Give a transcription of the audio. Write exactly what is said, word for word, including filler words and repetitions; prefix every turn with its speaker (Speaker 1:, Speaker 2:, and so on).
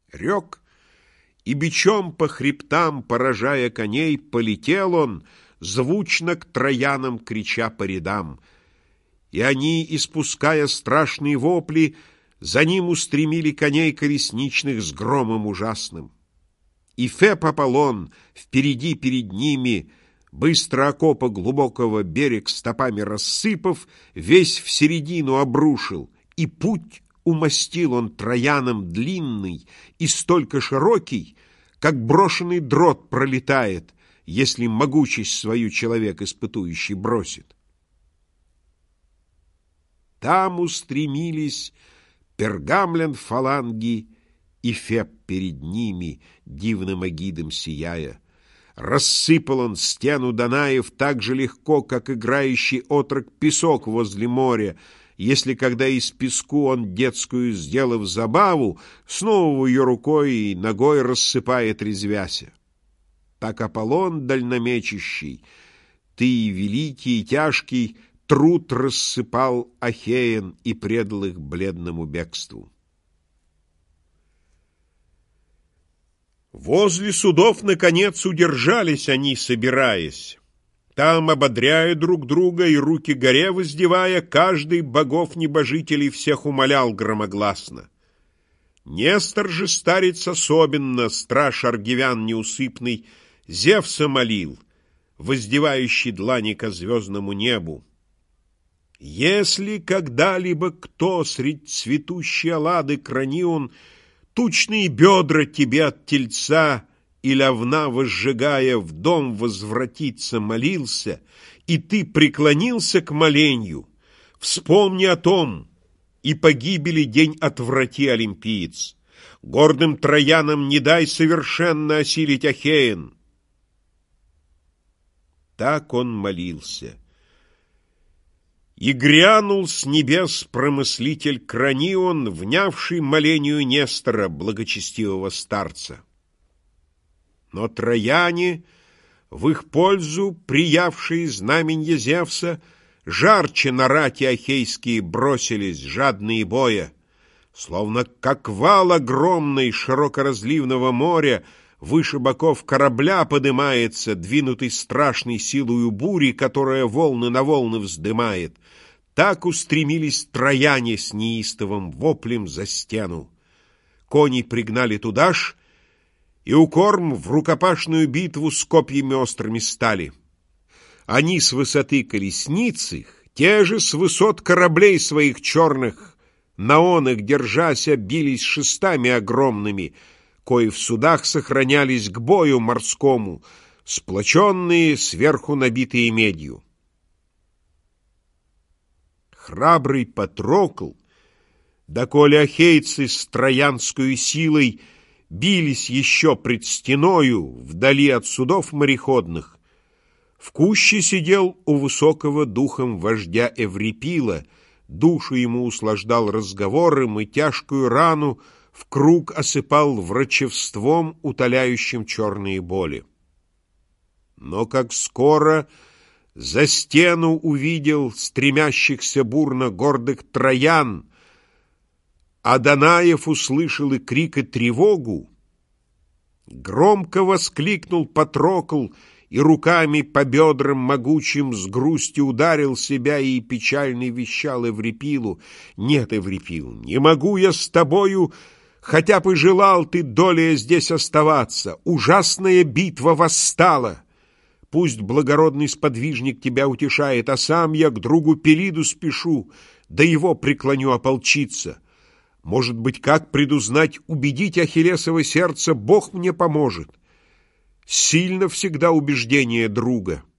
Speaker 1: Рек, и бичом по хребтам, поражая коней, полетел он, звучно к троянам крича по рядам. И они, испуская страшные вопли, за ним устремили коней колесничных с громом ужасным. И Феб Аполлон впереди перед ними, быстро окопа глубокого берег стопами рассыпав, весь в середину обрушил, и путь умостил он троянам длинный и столько широкий, как брошенный дрот пролетает, если могучесть свою человек испытующий бросит. Там устремились Пергамлен фаланги и Феб перед ними, дивным агидом сияя. Рассыпал он стену Данаев так же легко, как играющий отрок песок возле моря, если когда из песку он детскую, сделав забаву, снова ее рукой и ногой рассыпает, резвяся. Так Аполлон дальномечущий, ты, великий и тяжкий, труд рассыпал ахеян и предал их бледному бегству. Возле судов, наконец, удержались они, собираясь. Там, ободряя друг друга и руки горе воздевая, каждый богов-небожителей всех умолял громогласно. Нестор же, старец особенно, страж аргивян неусыпный, Зевса молил, воздевающий длани ко звездному небу. Если когда-либо кто средь цветущей алады кранион тучные бедра тебе от тельца или овна возжигая в дом возвратиться молился, и ты преклонился к моленью, вспомни о том, и погибели день отврати, олимпиец. Гордым троянам не дай совершенно осилить ахеян. Так он молился. И грянул с небес промыслитель Кранион, внявший молению Нестора, благочестивого старца. Но трояне, в их пользу приявшие знаменья Зевса, жарче на рати ахейские бросились, жадные боя, словно как вал огромный широкоразливного моря выше боков корабля подымается, двинутый страшной силою бури, которая волны на волны вздымает. Так устремились трояне с неистовым воплем за стену. Коней пригнали туда ж, и укорм в рукопашную битву с копьями острыми стали. Они с высоты колесниц их, те же с высот кораблей своих черных, на он их, держася, бились шестами огромными, кои в судах сохранялись к бою морскому, сплоченные, сверху набитые медью. Храбрый Патрокл, доколе ахейцы с троянскую силой бились еще пред стеною, вдали от судов мореходных, в куще сидел у высокого духом вождя Эврипила, душу ему услаждал разговором и тяжкую рану в круг осыпал врачевством, утоляющим черные боли. Но как скоро за стену увидел стремящихся бурно гордых троян, а Данаев услышал и крик, и тревогу, громко воскликнул Патрокл и руками по бедрам могучим с грустью ударил себя и печально вещал Эврипилу: «Нет, Эврипил, не могу я с тобою, хотя бы желал ты долее здесь оставаться. Ужасная битва восстала. Пусть благородный сподвижник тебя утешает, а сам я к другу Пелиду спешу, да его преклоню ополчиться. Может быть, как предузнать, убедить Ахиллесово сердце Бог мне поможет. Сильно всегда убеждение друга».